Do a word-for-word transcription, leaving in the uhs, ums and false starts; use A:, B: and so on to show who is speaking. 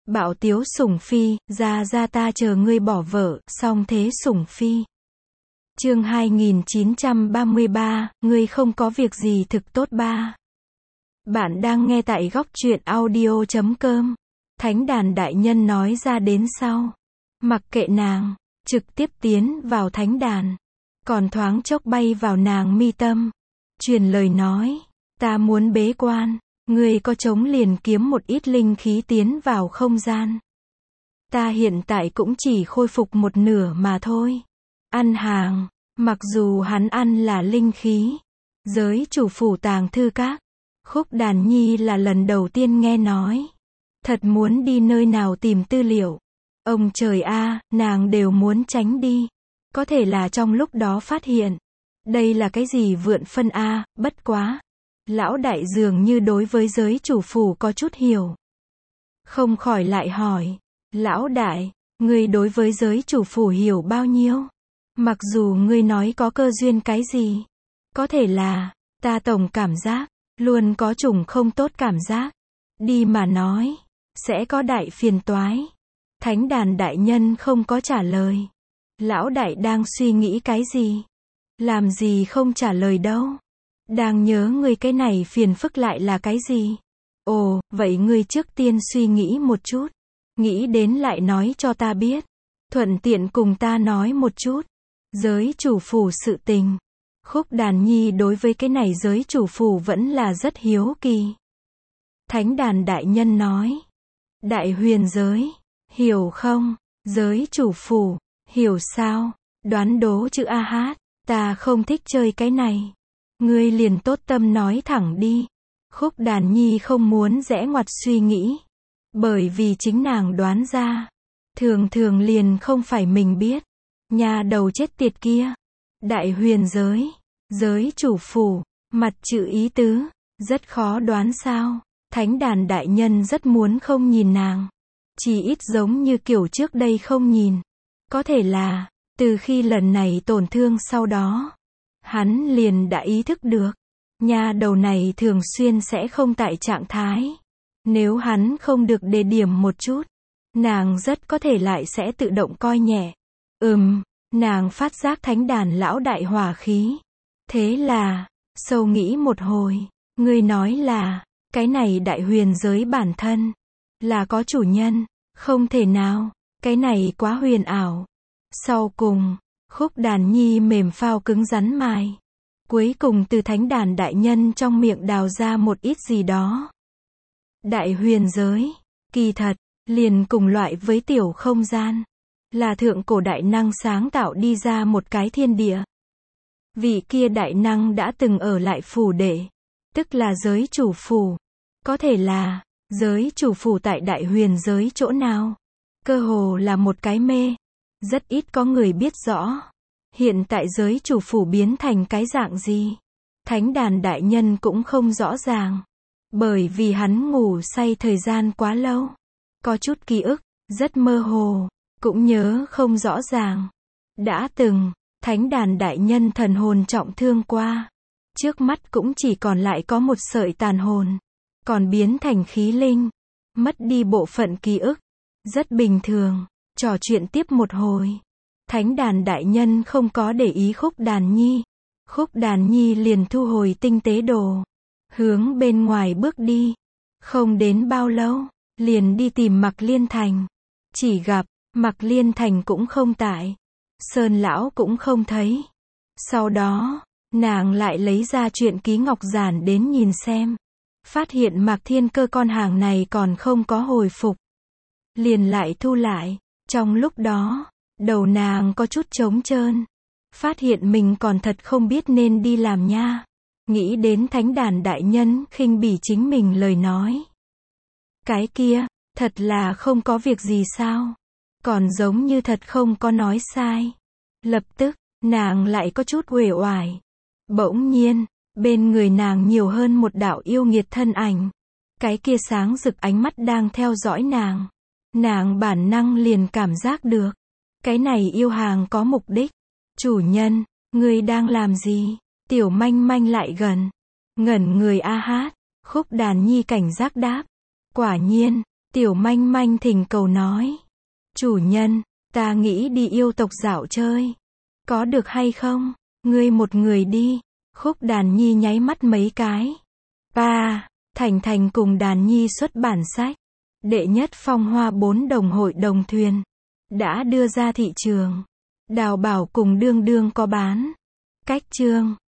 A: Bạo tiếu sủng phi, ra ra ta chờ ngươi bỏ vợ, song thế sủng phi. Chương hai nghìn chín trăm ba mươi ba, ngươi không có việc gì thực tốt ba. Bạn đang nghe tại góc truyện audio chấm com. Thánh đàn đại nhân nói ra đến sau. Mặc kệ nàng, trực tiếp tiến vào thánh đàn. Còn thoáng chốc bay vào nàng mi tâm. Truyền lời nói, ta muốn bế quan, ngươi có trống liền kiếm một ít linh khí tiến vào không gian. Ta hiện tại cũng chỉ khôi phục một nửa mà thôi. Ăn hàng, mặc dù hắn ăn là linh khí. Giới chủ phủ tàng thư các. Khúc Đàn Nhi là lần đầu tiên nghe nói. Thật muốn đi nơi nào tìm tư liệu. Ông trời a, nàng đều muốn tránh đi. Có thể là trong lúc đó phát hiện. Đây là cái gì vượn phân a, bất quá. Lão đại dường như đối với giới chủ phủ có chút hiểu. Không khỏi lại hỏi. Lão đại, ngươi đối với giới chủ phủ hiểu bao nhiêu? Mặc dù ngươi nói có cơ duyên cái gì. Có thể là, ta tổng cảm giác, luôn có chủng không tốt cảm giác. Đi mà nói, sẽ có đại phiền toái. Thánh đàn đại nhân không có trả lời. Lão đại đang suy nghĩ cái gì? Làm gì không trả lời đâu? Đang nhớ ngươi cái này phiền phức lại là cái gì? Ồ, vậy ngươi trước tiên suy nghĩ một chút. Nghĩ đến lại nói cho ta biết. Thuận tiện cùng ta nói một chút. Giới chủ phủ sự tình. Khúc Đàn Nhi đối với cái này giới chủ phủ vẫn là rất hiếu kỳ. Thánh đàn đại nhân nói. Đại huyền giới. Hiểu không? Giới chủ phủ. Hiểu sao? Đoán đố chữ A hát. Ta không thích chơi cái này. Ngươi liền tốt tâm nói thẳng đi. Khúc Đàn Nhi không muốn rẽ ngoặt suy nghĩ. Bởi vì chính nàng đoán ra. Thường thường liền không phải mình biết. Nhà đầu chết tiệt kia. Đại huyền giới. Giới chủ phủ. Mặt chữ ý tứ. Rất khó đoán sao. Thánh đàn đại nhân rất muốn không nhìn nàng. Chỉ ít giống như kiểu trước đây không nhìn. Có thể là, từ khi lần này tổn thương sau đó. Hắn liền đã ý thức được. Nhà đầu này thường xuyên sẽ không tại trạng thái. Nếu hắn không được đề điểm một chút. Nàng rất có thể lại sẽ tự động coi nhẹ. Ừm, nàng phát giác thánh đàn lão đại hỏa khí. Thế là, sâu nghĩ một hồi. Ngươi nói là, cái này đại huyền giới bản thân. Là có chủ nhân. Không thể nào. Cái này quá huyền ảo. Sau cùng, Khúc Đàn Nhi mềm phao cứng rắn mài. Cuối cùng từ thánh đàn đại nhân trong miệng đào ra một ít gì đó. Đại huyền giới, kỳ thật, liền cùng loại với tiểu không gian. Là thượng cổ đại năng sáng tạo đi ra một cái thiên địa. Vị kia đại năng đã từng ở lại phủ đệ. Tức là giới chủ phủ. Có thể là, giới chủ phủ tại đại huyền giới chỗ nào. Cơ hồ là một cái mê. Rất ít có người biết rõ. Hiện tại giới chủ phủ biến thành cái dạng gì. Thánh đàn đại nhân cũng không rõ ràng. Bởi vì hắn ngủ say thời gian quá lâu. Có chút ký ức, rất mơ hồ. Cũng nhớ không rõ ràng. Đã từng, thánh đàn đại nhân thần hồn trọng thương qua. Trước mắt cũng chỉ còn lại có một sợi tàn hồn. Còn biến thành khí linh. Mất đi bộ phận ký ức. Rất bình thường. Trò chuyện tiếp một hồi. Thánh đàn đại nhân không có để ý Khúc Đàn Nhi. Khúc Đàn Nhi liền thu hồi tinh tế đồ. Hướng bên ngoài bước đi. Không đến bao lâu. Liền đi tìm Mặc Liên Thành. Chỉ gặp, Mặc Liên Thành cũng không tại. Sơn lão cũng không thấy. Sau đó, nàng lại lấy ra truyện ký ngọc giản đến nhìn xem. Phát hiện Mạc Thiên Cơ con hàng này còn không có hồi phục. Liền lại thu lại. Trong lúc đó, đầu nàng có chút trống trơn. Phát hiện mình còn thật không biết nên đi làm nha. Nghĩ đến thánh đàn đại nhân khinh bỉ chính mình lời nói. Cái kia, thật là không có việc gì sao? Còn giống như thật không có nói sai. Lập tức, nàng lại có chút uể oải. Bỗng nhiên, bên người nàng nhiều hơn một đạo yêu nghiệt thân ảnh. Cái kia sáng rực ánh mắt đang theo dõi nàng. Nàng bản năng liền cảm giác được. Cái này yêu hàng có mục đích. Chủ nhân, ngươi đang làm gì? Tiểu manh manh lại gần. Ngẩn người a hát. Khúc Đàn Nhi cảnh giác đáp. Quả nhiên, Tiểu manh manh thỉnh cầu nói. Chủ nhân, ta nghĩ đi yêu tộc dạo chơi. Có được hay không? Ngươi một người đi. Khúc Đàn Nhi nháy mắt mấy cái. Pa, Thành Thành cùng Đàn Nhi xuất bản sách. Đệ nhất phong hoa bốn đồng hội đồng thuyền. Đã đưa ra thị trường. Đào Bảo cùng Đương Đương có bán. Cách chương